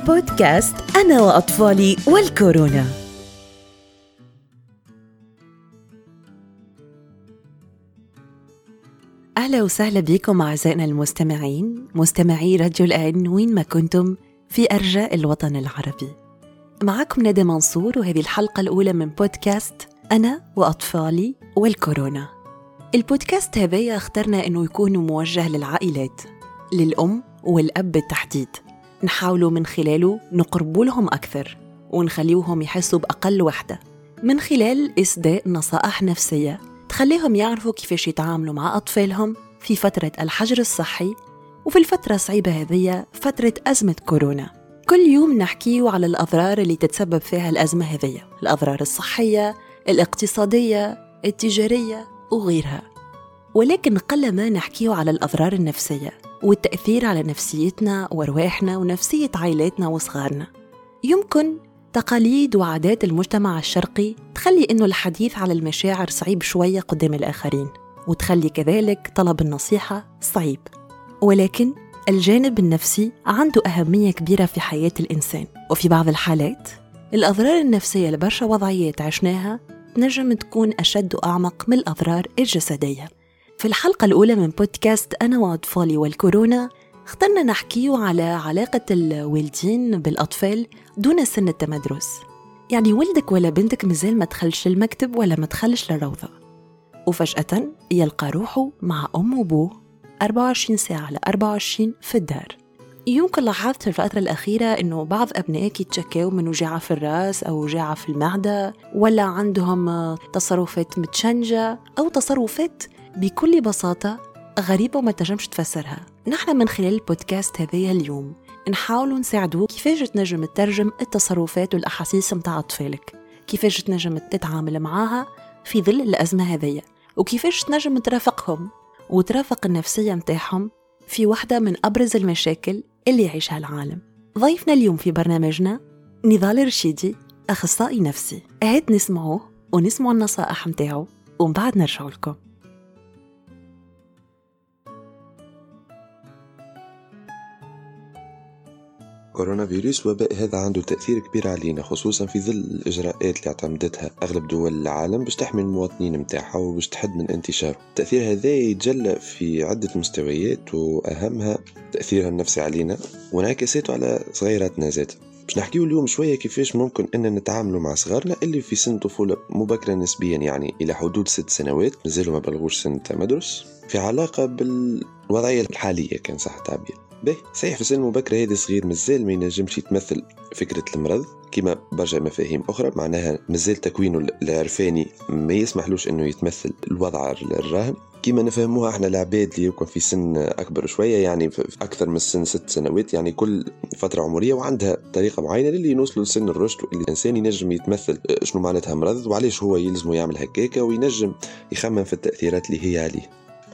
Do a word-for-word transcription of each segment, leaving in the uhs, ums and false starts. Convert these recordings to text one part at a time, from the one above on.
بودكاست أنا وأطفالي والكورونا. أهلا وسهلا بكم أعزائنا المستمعين، مستمعي راديو الآن وين ما كنتم في أرجاء الوطن العربي. معكم ندى منصور، وهذه الحلقة الأولى من بودكاست أنا وأطفالي والكورونا. البودكاست هذا اخترنا أنه يكون موجه للعائلات، للأم والأب بالتحديد. نحاولوا من خلاله نقربوا لهم أكثر ونخليوهم يحسوا بأقل وحدة، من خلال إسداء نصائح نفسية تخليهم يعرفوا كيفاش يتعاملوا مع أطفالهم في فترة الحجر الصحي وفي الفترة الصعيبة هذه، فترة أزمة كورونا. كل يوم نحكيه على الأضرار اللي تتسبب فيها الأزمة هذه، الأضرار الصحية، الاقتصادية، التجارية وغيرها، ولكن قلما نحكيه على الأضرار النفسية والتأثير على نفسيتنا وارواحنا ونفسية عائلاتنا وصغارنا. يمكن تقاليد وعادات المجتمع الشرقي تخلي إنه الحديث على المشاعر صعيب شوية قدام الآخرين، وتخلي كذلك طلب النصيحة صعيب، ولكن الجانب النفسي عنده أهمية كبيرة في حياة الإنسان. وفي بعض الحالات الأضرار النفسية لبرشا وضعيات عشناها تنجم تكون أشد وأعمق من الأضرار الجسدية. في الحلقة الأولى من بودكاست أنا وأطفالي والكورونا اخترنا نحكيه على علاقة الوالدين بالأطفال دون سن التمدرس. يعني ولدك ولا بنتك مازال ما تخلش المكتب ولا ما تخلش للروضة، وفجأة يلقى روحه مع أم وبوه أربعة وعشرين ساعة على أربعة وعشرين في الدار. يمكن لاحظت في الفترة الأخيرة إنه بعض أبنائك يتشكوا من وجاعة في الرأس أو وجاعة في المعدة، ولا عندهم تصرفات متشنجة أو تصرفات بكل بساطة غريبة وما تنجمش تفسرها. نحن من خلال البودكاست هذه اليوم نحاول نساعدوك كيفاش تنجم تترجم التصرفات والأحاسيس متاع أطفالك، كيفاش تنجم تتعامل معها في ظل الأزمة هذه، وكيفاش تنجم ترافقهم وترافق النفسية متاعهم في واحدة من أبرز المشاكل اللي يعيشها العالم. ضيفنا اليوم في برنامجنا نضال رشيدي، أخصائي نفسي. أهد نسمعوه ونسمع النصائح متاعه ومن بعد نرجع لكم. كورونا فيروس وباء هذا عنده تأثير كبير علينا، خصوصا في ظل الإجراءات اللي اعتمدتها أغلب دول العالم باش تحمي المواطنين متاعها وباش تحد من انتشاره. التأثير هذا يتجلى في عدة مستويات، وأهمها تأثيرها النفسي علينا وانعكاساته على صغيراتنا ذات. باش نحكيه اليوم شوية كيفاش ممكن أن نتعاملوا مع صغارنا اللي في سن طفولة مبكرة نسبيا، يعني إلى حدود ست سنوات مازالوا ما بلغوش سن التمدرس، في علاقة بالوضعية الحالية كان صح التعبير. باهي صحيح في سن مبكرة هذه صغير مازال ما ينجمش يتمثل فكرة المرض كما برجع مفاهيم أخرى، معناها مازال تكوينه العرفاني ما يسمحلوش أنه يتمثل الوضع الراهن كما نفهموها احنا العباد اللي يكون في سن أكبر شوية، يعني في أكثر من سن ست سنوات، يعني كل فترة عمرية وعندها طريقة معينة اللي ينوصلوا لسن الرشد، واللي الإنسان ينجم يتمثل شنو معناتها مرض وعليش هو يلزمه يعمل هكاكا، وينجم يخمن في التأثيرات اللي هي عليه.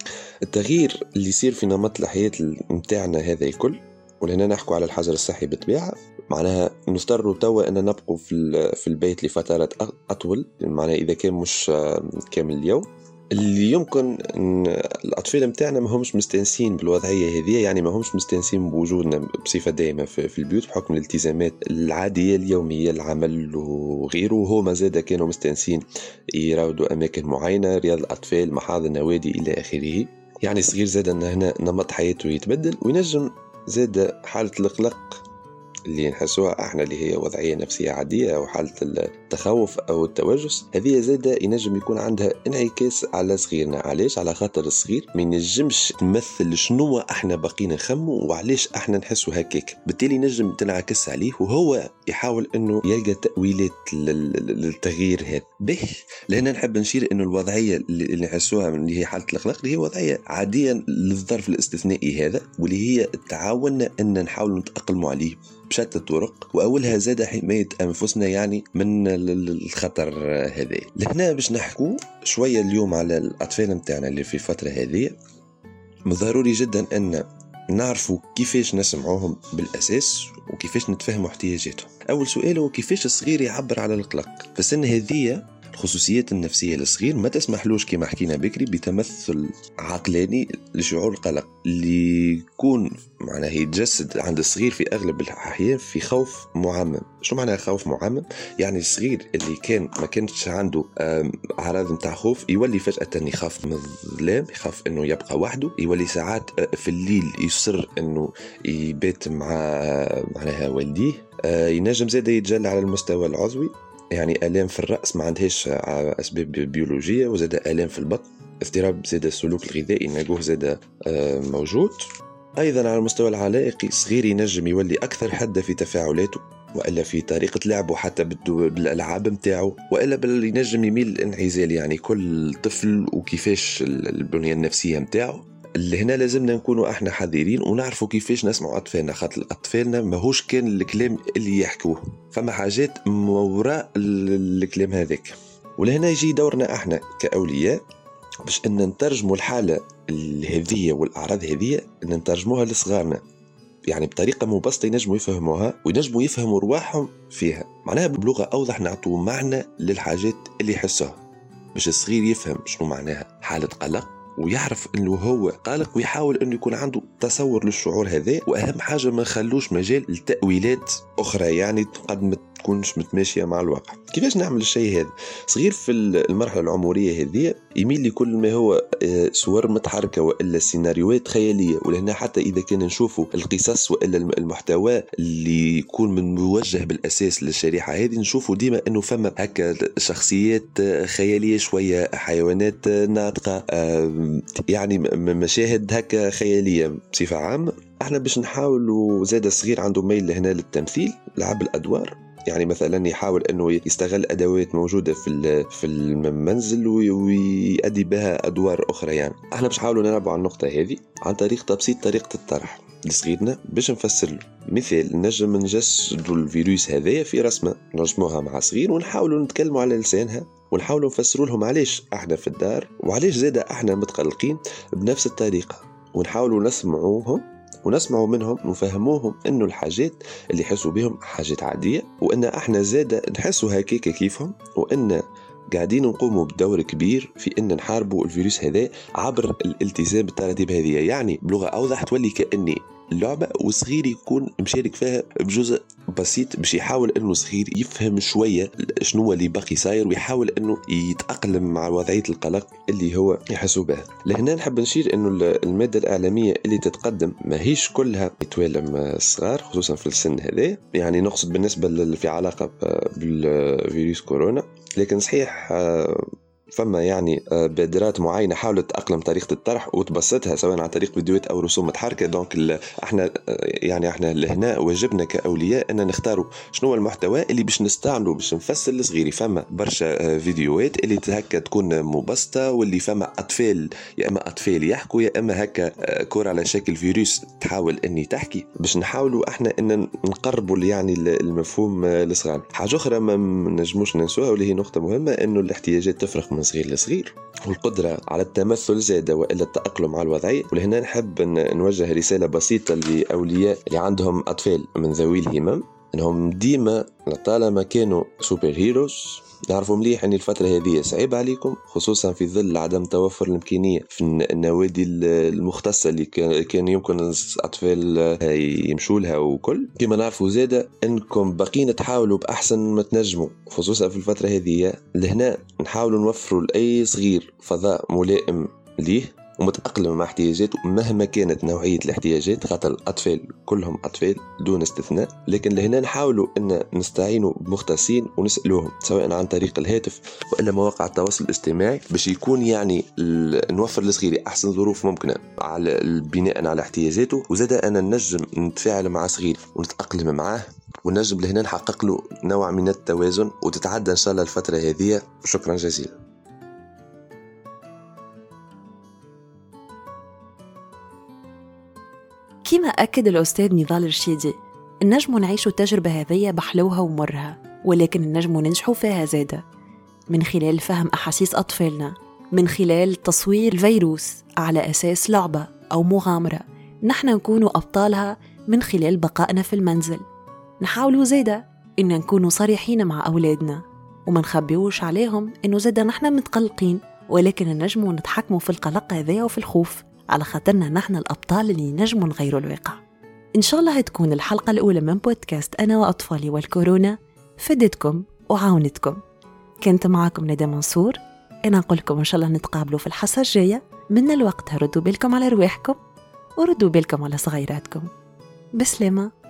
التغيير اللي يصير في نمط الحياة متاعنا هذا الكل، ولهنا نحكوا على الحجر الصحي بالطبيعة، معناها نضطروا توا أن نبقوا في في البيت لفترات أطول، معناها إذا كان مش كامل اليوم، اللي يمكن أن الأطفال متاعنا ما همش مستانسين بالوضعية هذه، يعني ما همش مستانسين بوجودنا بصفة دائمة في, في البيوت بحكم الالتزامات العادية اليومية، العمل وغيره. وهو ما زاد كانوا مستانسين يراودوا أماكن معينة، رياض الأطفال، محاضر، نوادي إلى آخره. يعني صغير زاد أن هنا نمط حياته يتبدل، وينجم زاد حالة القلق اللي نحسوها احنا اللي هي وضعية نفسية عادية، أو حالة التخوف أو التوجس، هذه زاد ينجم يكون عندها انعكاس على صغيرنا. علاش؟ على خاطر الصغير ما ينجمش تمثل شنو احنا باقيين نخمو وعلاش احنا نحسوا هكاك، بالتالي نجم تنعكس عليه وهو يحاول انه يلقى تأويلات للتغيير هذا. به لأن نحب نشير انه الوضعية اللي نحسوها اللي هي حالة القلق اللي هي وضعية عادية للظرف الاستثنائي هذا، واللي هي تعاوننا ان نحاول نتأقلموا عليه بشتى الطرق، وأولها زاد حماية أنفسنا يعني من الخطر هذا. لهنا باش نحكو شوية اليوم على الأطفال متاعنا اللي في الفترة هذه. ضروري جدا أن نعرفوا كيفاش نسمعوهم بالأساس وكيفاش نتفهموا احتياجاتهم. أول سؤال هو كيفاش الصغير يعبر على القلق في السن هذه. الخصوصيات النفسية للصغير ما تسمحلوش كما حكينا بكري بتمثل عقلاني لشعور القلق اللي يكون معناه يتجسد عند الصغير في أغلب الأحيان في خوف معمم. شو معنى خوف معمم؟ يعني الصغير اللي كان ما كانش عنده أعراض متاع خوف يولي فجأة يخاف من الظلام، يخاف إنه يبقى وحده، يولي ساعات في الليل يصر إنه يبات مع معناها والديه، ينجم زاده يتجلى على المستوى العضوي، يعني آلام في الرأس ما عندهاش أسباب بيولوجية، وزاد آلام في البطن، اضطراب زاد السلوك الغذائي نلقوه زاد موجود. أيضا على المستوى العلائقي صغير ينجم يولي أكثر حدة في تفاعلاته، وإلا في طريقة لعبه حتى بالألعاب متاعه، وإلا بل ينجم يميل الانعزال. يعني كل طفل وكيفاش البنية النفسية متاعه. اللي هنا لازمنا نكونوا احنا حذرين ونعرفوا كيفاش نسمعوا أطفالنا، خاطر أطفالنا ماهوش كان الكلام اللي يحكوه، فما حاجات وراء الكلام هذاك. ولهنا يجي دورنا احنا كأولياء باش ان نترجموا الحالة الهذية والأعراض هذية ان نترجموها لصغارنا، يعني بطريقة مبسطة ينجموا يفهموها وينجموا يفهموا رواحهم فيها، معناها بلغة أوضح نعطوا معنى للحاجات اللي يحسوها باش الصغير يفهم شنو معناها حالة قلق، ويعرف انه هو قلق ويحاول انه يكون عنده تصور للشعور هذا. واهم حاجه ما نخلوش مجال لتاويلات اخرى يعني قد ما تكونش متماشيه مع الواقع. كيفاش نعمل الشيء هذا؟ صغير في المرحله العمريه هذه يميل لكل ما هو صور متحركه والا سيناريوهات خياليه، ولهنا حتى اذا كان نشوفوا القصص والا المحتوى اللي يكون من موجه بالاساس للشريحه هذه، نشوفوا ديما انه فما هكا شخصيات خياليه شويه، حيوانات ناطقه، يعني مشاهد هكا خياليه بصفه عامه. احنا باش نحاولوا زاد الصغير عنده ميل هنا للتمثيل، لعب الادوار، يعني مثلا يحاول انه يستغل ادوات موجوده في في المنزل ويؤدي بها ادوار اخرى. يعني احنا باش نحاولوا نلعبوا على النقطه هذه عن طريق تبسيط طريقه الطرح لصغيرنا باش نفسر له. مثال نجم نجسدوا الفيروس هذايا في رسمه نرسموها مع صغير ونحاولوا نتكلموا على لسانها ونحاولوا نفسروا لهم علاش احنا في الدار وعلاش زاده احنا متقلقين بنفس الطريقه، ونحاولوا نسمعوهم ونسمعوا منهم ونفهموهم انه الحاجات اللي يحسوا بهم حاجات عاديه، وان احنا زاده نحسوا هكاك كيفهم، وان قاعدين نقوموا بدور كبير في ان نحاربوا الفيروس هذا عبر الالتزام بالتراتيب هذه. يعني بلغه اوضح تولي كاني اللعبه وصغير يكون مشارك فيها بجزء بسيط باش يحاول انه صغير يفهم شويه شنو اللي باقي صاير ويحاول انه يتاقلم مع وضعيه القلق اللي هو يحسوا بها. لهنا نحب نشير انه الماده الاعلاميه اللي تتقدم ماهيش كلها يتوالم الصغار خصوصا في السن هذا، يعني نقصد بالنسبه اللي في علاقه بالفيروس كورونا، لكن صحيح فما يعني بادرات معينه حاولت تأقلم طريقه الطرح وتبسطها سواء عن طريق فيديوهات او رسوم متحركه. دونك احنا يعني احنا لهنا واجبنا كاولياء ان نختاروا شنو المحتوى اللي باش نستعمله باش نفسر لصغيري. فما برشا فيديوهات اللي هكا تكون مبسطه واللي فما اطفال يا اما اطفال يحكوا يا اما هكا كور على شكل فيروس تحاول اني تحكي، باش نحاولوا احنا ان نقربوا يعني المفهوم للصغار. حاجه اخرى ما نجموش ننسوها واللي هي نقطه مهمه، انه الاحتياجات تفرق من صغير لصغير، والقدرة على التمثل زادة وإلا التأقلم على الوضعية. ولهنا نحب نوجه رسالة بسيطة لأولياء اللي عندهم أطفال من ذوي الهمم، أنهم ديما لطالما كانوا سوبر هيروز نعرفوا مليح أن الفترة هذه صعيبة عليكم، خصوصا في ظل عدم توفر الإمكانية في النوادي المختصة اللي كان يمكن الأطفال يمشوا لها. وكل كما نعرفوا زادة أنكم باقين تحاولوا بأحسن ما تنجموا خصوصا في الفترة هذه. لهنا نحاولوا نوفروا لأي صغير فضاء ملائم ليه ومتأقلم مع احتياجاته مهما كانت نوعية الاحتياجات، خاطر الأطفال كلهم أطفال دون استثناء. لكن لهنا نحاولوا أن نستعينوا بمختصين ونسألوهم سواء عن طريق الهاتف وإلا مواقع التواصل الاجتماعي باش يكون يعني نوفر لصغيري أحسن ظروف ممكنة على بناء على احتياجاته. وزاد أنا نجم نتفاعل مع صغير ونتأقلم معاه ونجم لهنا نحقق له نوع من التوازن وتتعدى إن شاء الله الفترة هذه. شكرا جزيلا. كما أكد الأستاذ نضال الرشيدي، النجم نعيش التجربة هذية بحلوها ومرها، ولكن النجم ننجحوا فيها زادة من خلال فهم أحاسيس أطفالنا، من خلال تصوير الفيروس على أساس لعبة أو مغامرة نحن نكونوا أبطالها من خلال بقائنا في المنزل. نحاولوا زادة إن نكونوا صريحين مع أولادنا وما نخبيوش عليهم إنه زادا نحنا متقلقين، ولكن نجموا نتحكموا في القلق هذا وفي الخوف، على خاطرنا نحنا الأبطال اللي نجموا نغيروا الواقع. إن شاء الله هتكون الحلقة الأولى من بودكاست أنا وأطفالي والكورونا فدتكم وعاونتكم. كنت معاكم ندى منصور. أنا أقول لكم إن شاء الله نتقابلوا في الحصة الجاية. من الوقت هردوا بالكم على رواحكم وردوا بالكم على صغيراتكم. بسلامة.